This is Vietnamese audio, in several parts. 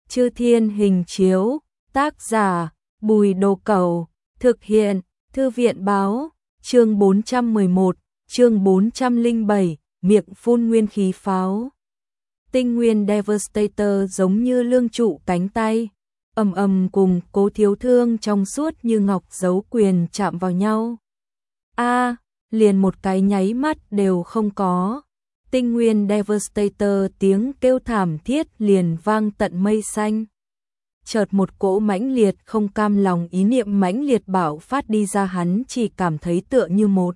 Chư Thiên Hình Chiếu, tác giả, Bùi Đồ Cẩu, thực hiện, Thư viện báo, chương 411, chương 407, miệng phun nguyên khí pháo. Tinh nguyên Devastator giống như lương trụ cánh tay, ầm ầm cùng Cố Thiếu Thương trong suốt như ngọc dấu quyền chạm vào nhau. Liền một cái nháy mắt đều không có. Tinh nguyên Devastator tiếng kêu thảm thiết liền vang tận mây xanh. Chợt một cỗ mãnh liệt không cam lòng ý niệm mãnh liệt bạo phát đi ra, hắn chỉ cảm thấy tựa như một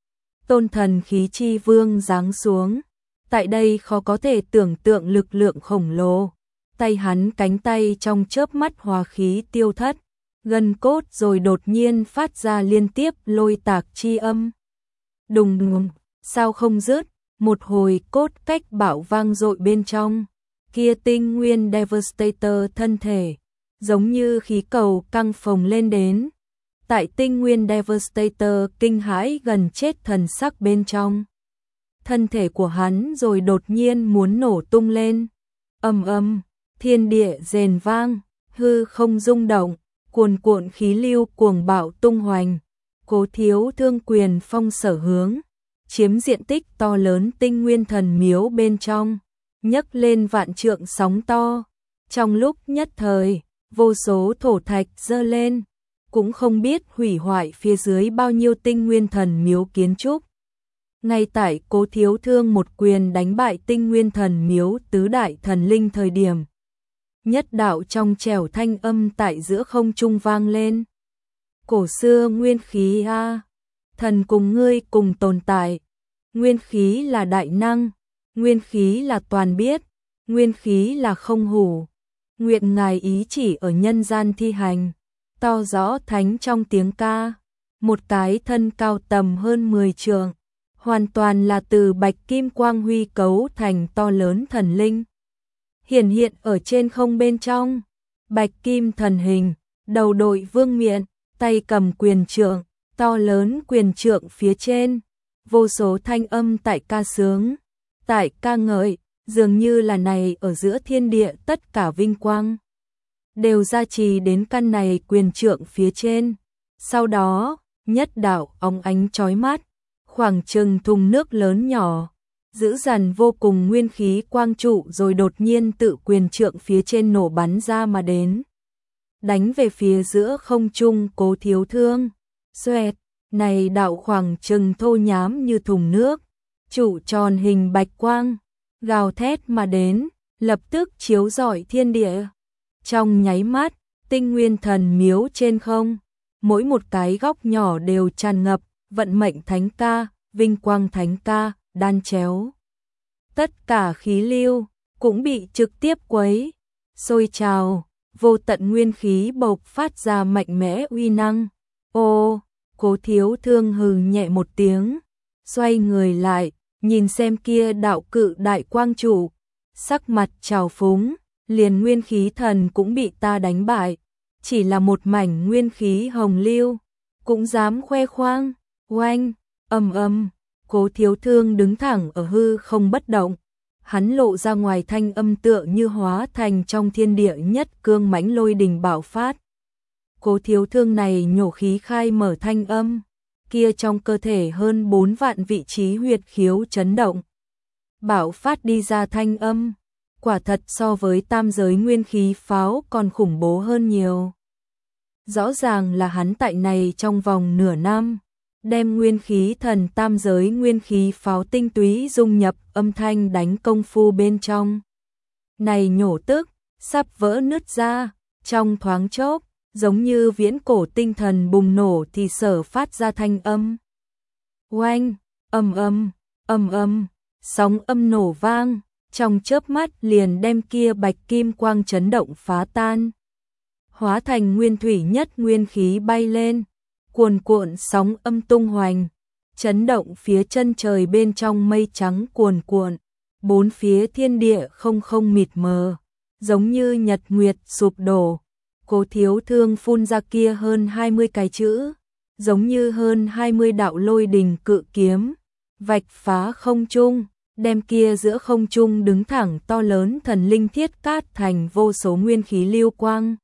tôn thần khí chi vương giáng xuống. Tại đây khó có thể tưởng tượng lực lượng khổng lồ. Tay hắn cánh tay trong chớp mắt hòa khí tiêu thất, gân cốt rồi đột nhiên phát ra liên tiếp lôi tạc chi âm. Đùng đùng, sao không dứt, một hồi cốt cách bạo vang dội bên trong. Kia tinh nguyên Devastator thân thể, giống như khí cầu căng phồng lên đến. Tại tinh nguyên Devastator kinh hãi gần chết thần sắc bên trong. Thân thể của hắn rồi đột nhiên muốn nổ tung lên. Ầm ầm, thiên địa rền vang, hư không rung động, cuồn cuộn khí lưu cuồng bạo tung hoành. Cố Thiếu Thương quyền phong sở hướng, chiếm diện tích to lớn tinh nguyên thần miếu bên trong, nhấc lên vạn trượng sóng to. Trong lúc nhất thời, vô số thổ thạch dơ lên, cũng không biết hủy hoại phía dưới bao nhiêu tinh nguyên thần miếu kiến trúc. Ngay tại Cố Thiếu Thương một quyền đánh bại tinh nguyên thần miếu tứ đại thần linh thời điểm, nhất đạo trong trẻo thanh âm tại giữa không trung vang lên. Cổ xưa nguyên khí a, thần cùng ngươi cùng tồn tại. Nguyên khí là đại năng, nguyên khí là toàn biết, nguyên khí là không hủ. Nguyện ngài ý chỉ ở nhân gian thi hành. To rõ thánh trong tiếng ca, một cái thân cao tầm hơn 10 trượng, hoàn toàn là từ bạch kim quang huy cấu thành to lớn thần linh. Hiển hiện ở trên không bên trong, bạch kim thần hình, đầu đội vương miện, tay cầm quyền trượng, to lớn quyền trượng phía trên, vô số thanh âm tại ca sướng, tại ca ngợi, dường như là này ở giữa thiên địa tất cả vinh quang đều gia trì đến căn này quyền trượng phía trên. Sau đó, nhất đạo óng ánh chói mắt, khoảng chừng thùng nước lớn nhỏ, dữ dằn vô cùng nguyên khí quang trụ rồi đột nhiên tự quyền trượng phía trên nổ bắn ra mà đến. Đánh về phía giữa không trung Cố Thiếu Thương. Xoẹt, này đạo khoảng chừng thô nhám như thùng nước, trụ tròn hình bạch quang, gào thét mà đến, lập tức chiếu rọi thiên địa. Trong nháy mắt, tinh nguyên thần miếu trên không, mỗi một cái góc nhỏ đều tràn ngập vận mệnh thánh ca, vinh quang thánh ca, đan chéo. Tất cả khí lưu cũng bị trực tiếp quấy, sôi trào, vô tận nguyên khí bộc phát ra mạnh mẽ uy năng. Ô, Cố Thiếu Thương hừ nhẹ một tiếng, xoay người lại, nhìn xem kia đạo cự đại quang trụ, sắc mặt trào phúng, liền nguyên khí thần cũng bị ta đánh bại, chỉ là một mảnh nguyên khí hồng lưu, cũng dám khoe khoang. Oanh, ầm ầm, Cố Thiếu Thương đứng thẳng ở hư không bất động, hắn lộ ra ngoài thanh âm tựa như hóa thành trong thiên địa nhất cương mãnh lôi đình bạo phát. Cố Thiếu Thương này nhổ khí khai mở thanh âm, kia trong cơ thể hơn 4 vạn vị trí huyệt khiếu chấn động. Bạo phát đi ra thanh âm, quả thật so với tam giới nguyên khí pháo còn khủng bố hơn nhiều. Rõ ràng là hắn tại này trong vòng nửa năm, đem nguyên khí thần tam giới nguyên khí pháo tinh túy dung nhập âm thanh đánh công phu bên trong. Này nhổ tức, sắp vỡ nứt ra, trong thoáng chốc, giống như viễn cổ tinh thần bùng nổ thì sở phát ra thanh âm. Oanh, ầm ầm, ầm ầm, sóng âm nổ vang, trong chớp mắt liền đem kia bạch kim quang chấn động phá tan. Hóa thành nguyên thủy nhất nguyên khí bay lên, cuồn cuộn sóng âm tung hoành, chấn động phía chân trời bên trong mây trắng cuồn cuộn, bốn phía thiên địa không mịt mờ, giống như nhật nguyệt sụp đổ. Cố Thiếu Thương phun ra kia hơn 20 cái chữ, giống như hơn 20 đạo lôi đình cự kiếm, vạch phá không trung, đem kia giữa không trung đứng thẳng to lớn thần linh thiết cát thành vô số nguyên khí lưu quang.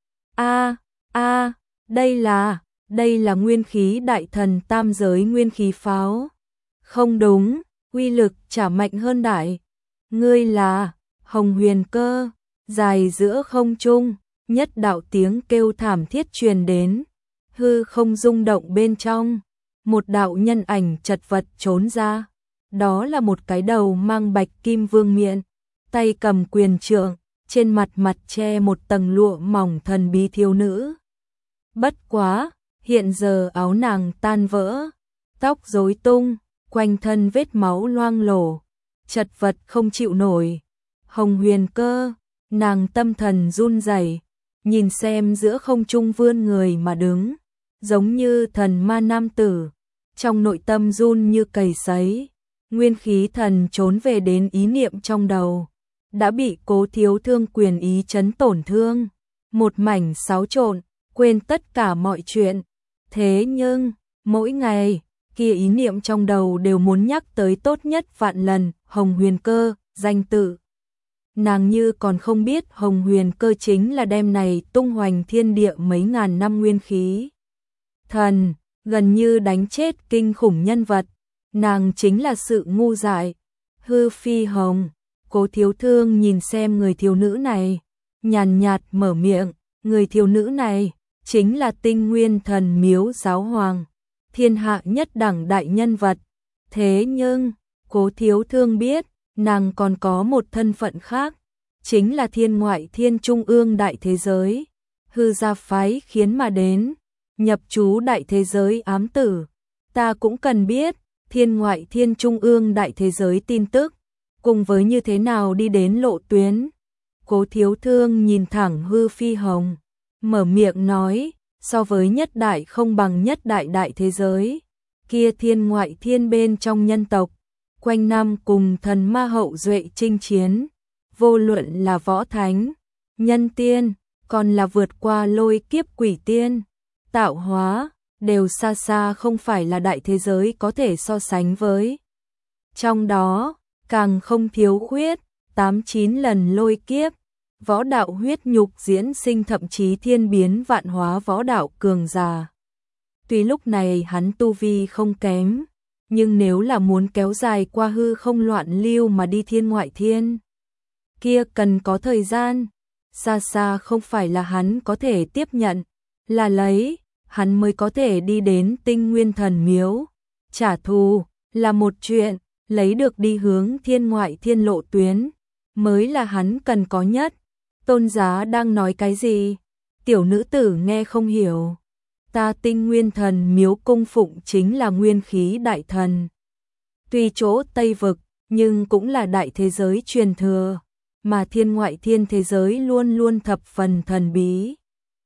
Đây là nguyên khí đại thần tam giới nguyên khí pháo. Không đúng, uy lực chả mạnh hơn đại. Ngươi là Hồng Huyền Cơ. Dài giữa không trung, nhất đạo tiếng kêu thảm thiết truyền đến, hư không rung động bên trong, một đạo nhân ảnh chật vật trốn ra, đó là một cái đầu mang bạch kim vương miện, tay cầm quyền trượng, trên mặt che một tầng lụa mỏng thần bí thiếu nữ. Bất quá, hiện giờ áo nàng tan vỡ, tóc rối tung, quanh thân vết máu loang lổ, chật vật không chịu nổi. Hồng Huyền Cơ, nàng tâm thần run rẩy, nhìn xem giữa không trung vươn người mà đứng, giống như thần ma nam tử, trong nội tâm run như cầy sấy, nguyên khí thần trốn về đến ý niệm trong đầu, đã bị Cố Thiếu Thương quyền ý chấn tổn thương, một mảnh xáo trộn, quên tất cả mọi chuyện. Thế nhưng, mỗi ngày, kia ý niệm trong đầu đều muốn nhắc tới tốt nhất vạn lần, Hồng Huyền Cơ, danh tự. Nàng như còn không biết Hồng Huyền Cơ chính là đem này tung hoành thiên địa mấy ngàn năm nguyên khí. Thần, gần như đánh chết kinh khủng nhân vật, nàng chính là sự ngu dại. Hư Phi Hồng, Cố Thiếu Thương nhìn xem người thiếu nữ này, nhàn nhạt mở miệng, người thiếu nữ này chính là Tinh Nguyên Thần Miếu giáo hoàng, thiên hạ nhất đẳng đại nhân vật. Thế nhưng, Cố Thiếu Thương biết, nàng còn có một thân phận khác, chính là thiên ngoại thiên trung ương đại thế giới, hư gia phái khiến mà đến, nhập trú đại thế giới ám tử. Ta cũng cần biết, thiên ngoại thiên trung ương đại thế giới tin tức, cùng với như thế nào đi đến lộ tuyến. Cố Thiếu Thương nhìn thẳng Hư Phi Hồng, mở miệng nói, so với nhất đại không bằng nhất đại đại thế giới, kia thiên ngoại thiên bên trong nhân tộc, quanh năm cùng thần ma hậu duệ chinh chiến, vô luận là võ thánh, nhân tiên, còn là vượt qua lôi kiếp quỷ tiên, tạo hóa, đều xa xa không phải là đại thế giới có thể so sánh với. Trong đó, càng không thiếu khuyết, 8-9 lần lôi kiếp, võ đạo huyết nhục diễn sinh thậm chí thiên biến vạn hóa võ đạo cường giả. Tuy lúc này hắn tu vi không kém, nhưng nếu là muốn kéo dài qua hư không loạn lưu mà đi thiên ngoại thiên, kia cần có thời gian, xa xa không phải là hắn có thể tiếp nhận, là lấy, hắn mới có thể đi đến Tinh Nguyên Thần Miếu. Trả thù là một chuyện, lấy được đi hướng thiên ngoại thiên lộ tuyến, mới là hắn cần có nhất. Tôn giá đang nói cái gì? Tiểu nữ tử nghe không hiểu. Ta Tinh Nguyên Thần Miếu cung phụng chính là nguyên khí đại thần. Tuy chỗ Tây Vực, nhưng cũng là đại thế giới truyền thừa, mà thiên ngoại thiên thế giới luôn luôn thập phần thần bí.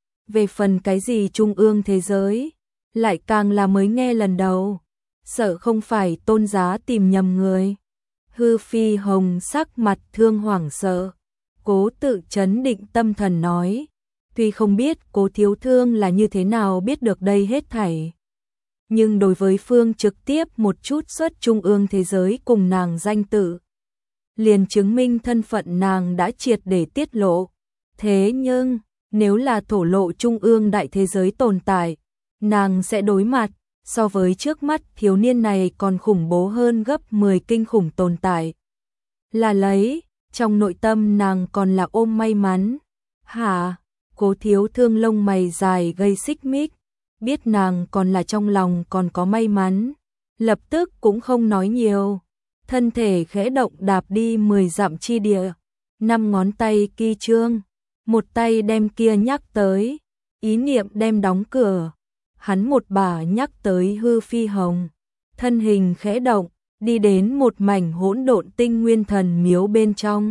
Về phần cái gì trung ương thế giới, lại càng là mới nghe lần đầu, sợ không phải tôn giá tìm nhầm người. Hư Phi Hồng sắc mặt thương hoảng sợ, cố tự trấn định tâm thần nói, tuy không biết Cố Thiếu Thương là như thế nào biết được đây hết thảy, nhưng đối với phương trực tiếp một chút xuất trung ương thế giới cùng nàng danh tự, liền chứng minh thân phận nàng đã triệt để tiết lộ. Thế nhưng, nếu là thổ lộ trung ương đại thế giới tồn tại, nàng sẽ đối mặt, so với trước mắt thiếu niên này còn khủng bố hơn gấp 10 kinh khủng tồn tại. Là lấy, trong nội tâm nàng còn là ôm may mắn. Hả? Cố Thiếu Thương lông mày dài gây xích mích, biết nàng còn là trong lòng còn có may mắn, lập tức cũng không nói nhiều, thân thể khẽ động đạp đi 10 dặm chi địa, 5 ngón tay kỳ trương, một tay đem kia nhắc tới, ý niệm đem đóng cửa, hắn một bà nhắc tới Hư Phi Hồng, thân hình khẽ động, đi đến một mảnh hỗn độn Tinh Nguyên Thần Miếu bên trong.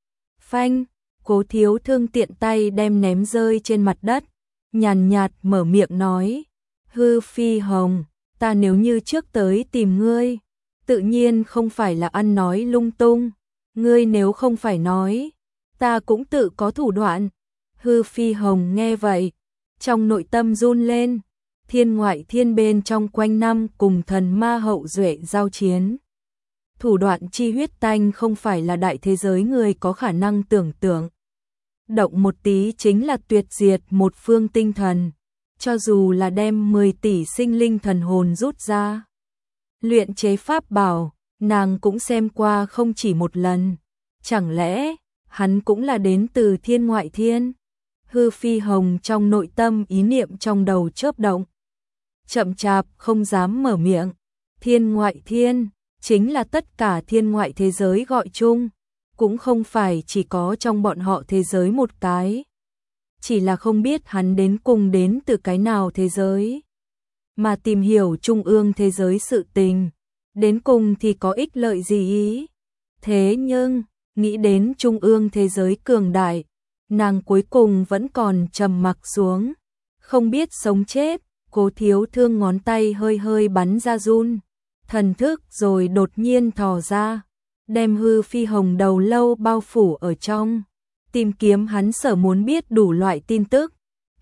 Phanh, Cố Thiếu Thương tiện tay đem ném rơi trên mặt đất, nhàn nhạt mở miệng nói, Hư Phi Hồng, ta nếu như trước tới tìm ngươi, tự nhiên không phải là ăn nói lung tung, ngươi nếu không phải nói, ta cũng tự có thủ đoạn. Hư Phi Hồng nghe vậy, trong nội tâm run lên, thiên ngoại thiên bên trong quanh năm cùng thần ma hậu duệ giao chiến. thủ đoạn chi huyết tanh không phải là đại thế giới người có khả năng tưởng tượng. Động một tí chính là tuyệt diệt một phương tinh thần, cho dù là đem 10 tỷ sinh linh thần hồn rút ra. Luyện chế pháp bảo, nàng cũng xem qua không chỉ một lần. Chẳng lẽ, hắn cũng là đến từ thiên ngoại thiên? Hư Phi Hồng trong nội tâm ý niệm trong đầu chớp động. Chậm chạp không dám mở miệng. Thiên ngoại thiên, chính là tất cả thiên ngoại thế giới gọi chung. Cũng không phải chỉ có trong bọn họ thế giới một cái. Chỉ là không biết hắn đến cùng đến từ cái nào thế giới. Mà tìm hiểu trung ương thế giới sự tình. Đến cùng thì có ích lợi gì ý? Thế nhưng, nghĩ đến trung ương thế giới cường đại, nàng cuối cùng vẫn còn trầm mặc xuống. Không biết sống chết, Cố Thiếu Thương ngón tay hơi hơi bắn ra run. Thần thức rồi đột nhiên thò ra, đem Hư Phi Hồng đầu lâu bao phủ ở trong. Tìm kiếm hắn sở muốn biết đủ loại tin tức.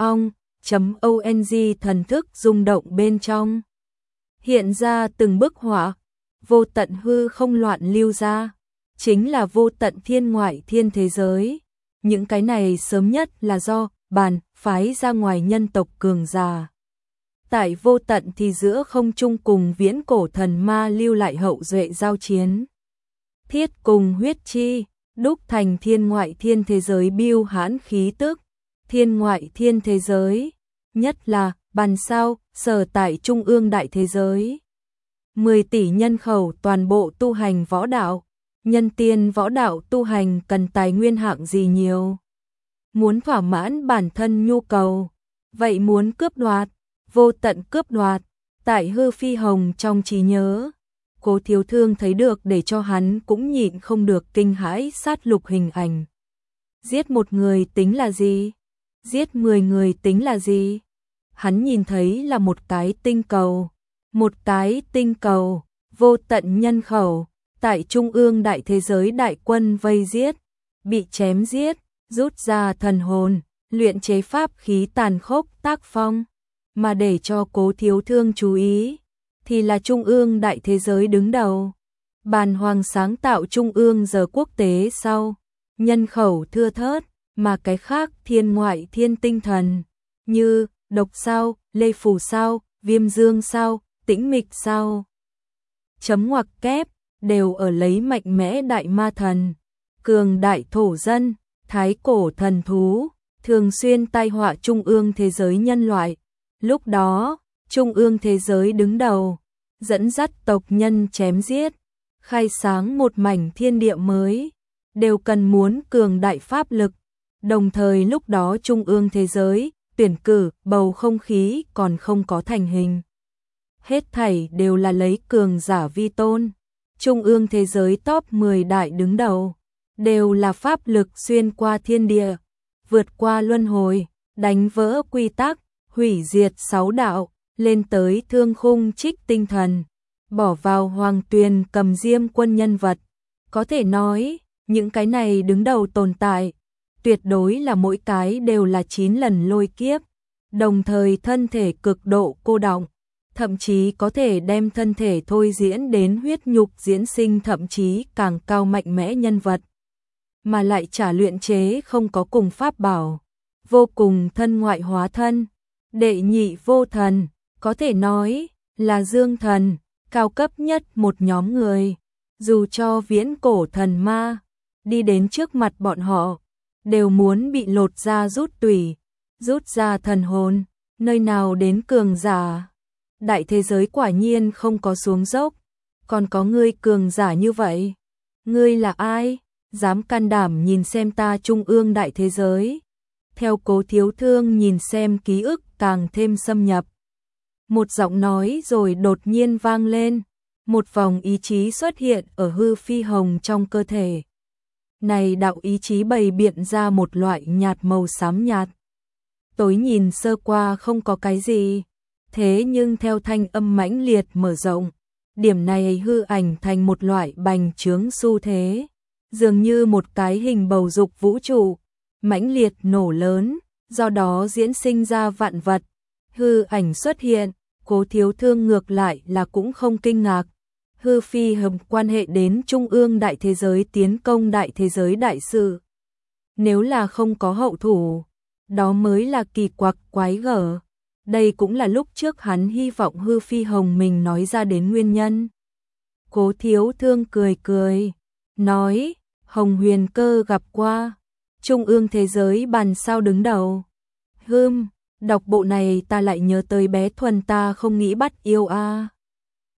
ong thần thức rung động bên trong. Hiện ra từng bức họa, vô tận hư không loạn lưu ra. Chính là vô tận thiên ngoại thiên thế giới. Những cái này sớm nhất là do bàn phái ra ngoài nhân tộc cường già. Tại vô tận thì giữa không trung cùng viễn cổ thần ma lưu lại hậu duệ giao chiến. Thiết cùng huyết chi, đúc thành thiên ngoại thiên thế giới biêu hãn khí tức. Thiên ngoại thiên thế giới, nhất là bàn sao, sở tại trung ương đại thế giới. 10 tỷ nhân khẩu toàn bộ tu hành võ đạo. Nhân tiên võ đạo tu hành cần tài nguyên hạng gì nhiều? Muốn thỏa mãn bản thân nhu cầu, vậy muốn cướp đoạt, vô tận cướp đoạt. Tại Hư Phi Hồng trong trí nhớ, Cố Thiếu Thương thấy được để cho hắn cũng nhịn không được kinh hãi sát lục hình ảnh. Giết một người tính là gì? Giết 10 người tính là gì? Hắn nhìn thấy là một cái tinh cầu. Một cái tinh cầu, vô tận nhân khẩu, tại trung ương đại thế giới đại quân vây giết, bị chém giết, rút ra thần hồn, luyện chế pháp khí tàn khốc tác phong. Mà để cho Cố Thiếu Thương chú ý, thì là trung ương đại thế giới đứng đầu. Bàn Hoàng sáng tạo trung ương giờ quốc tế sau, nhân khẩu thưa thớt, mà cái khác thiên ngoại thiên tinh thần, như Độc Sao, Lê Phù Sao, Viêm Dương Sao, Tĩnh Mịch Sao, chấm ngoặc kép, đều ở lấy mạnh mẽ đại ma thần, cường đại thổ dân, thái cổ thần thú, thường xuyên tai họa trung ương thế giới nhân loại. Lúc đó, trung ương thế giới đứng đầu, dẫn dắt tộc nhân chém giết, khai sáng một mảnh thiên địa mới, đều cần muốn cường đại pháp lực. Đồng thời lúc đó trung ương thế giới, tuyển cử, bầu không khí còn không có thành hình. Hết thảy đều là lấy cường giả vi tôn. Trung ương thế giới top 10 đại đứng đầu, đều là pháp lực xuyên qua thiên địa, vượt qua luân hồi, đánh vỡ quy tắc, hủy diệt 6 đạo, lên tới thương khung trích tinh thần, bỏ vào hoàng tuyền cầm diêm quân nhân vật. Có thể nói, những cái này đứng đầu tồn tại, tuyệt đối là mỗi cái đều là 9 lần lôi kiếp, đồng thời thân thể cực độ cô đọng, thậm chí có thể đem thân thể thôi diễn đến huyết nhục diễn sinh, thậm chí càng cao mạnh mẽ nhân vật. Mà lại trả luyện chế không có cùng pháp bảo, vô cùng thân ngoại hóa thân, đệ nhị vô thần, có thể nói là dương thần, cao cấp nhất một nhóm người. Dù cho viễn cổ thần ma đi đến trước mặt bọn họ, đều muốn bị lột ra rút tủy, rút ra thần hồn. Nơi nào đến cường giả? Đại thế giới quả nhiên không có xuống dốc, còn có ngươi cường giả như vậy. Ngươi là ai? Dám can đảm nhìn xem ta trung ương đại thế giới? Theo Cố Thiếu Thương nhìn xem ký ức càng thêm xâm nhập. Một giọng nói rồi đột nhiên vang lên, một vòng ý chí xuất hiện ở Hư Phi Hồng trong cơ thể. Này đạo ý chí bày biện ra một loại nhạt màu xám nhạt. Tối nhìn sơ qua không có cái gì, thế nhưng theo thanh âm mãnh liệt mở rộng, điểm này hư ảnh thành một loại bành trướng xu thế, dường như một cái hình bầu dục vũ trụ, mãnh liệt nổ lớn, do đó diễn sinh ra vạn vật. Hư ảnh xuất hiện, Cố Thiếu Thương ngược lại là cũng không kinh ngạc. Hư Phi Hồng quan hệ đến Trung ương đại thế giới tiến công đại thế giới đại sự. Nếu là không có hậu thủ, đó mới là kỳ quặc quái gở. Đây cũng là lúc trước hắn hy vọng Hư Phi Hồng mình nói ra đến nguyên nhân. Cố Thiếu Thương cười cười, nói, Hồng Huyền Cơ gặp qua, Trung ương thế giới bàn sao đứng đầu. Đọc bộ này ta lại nhớ tới bé Thuần ta không nghĩ bắt yêu a.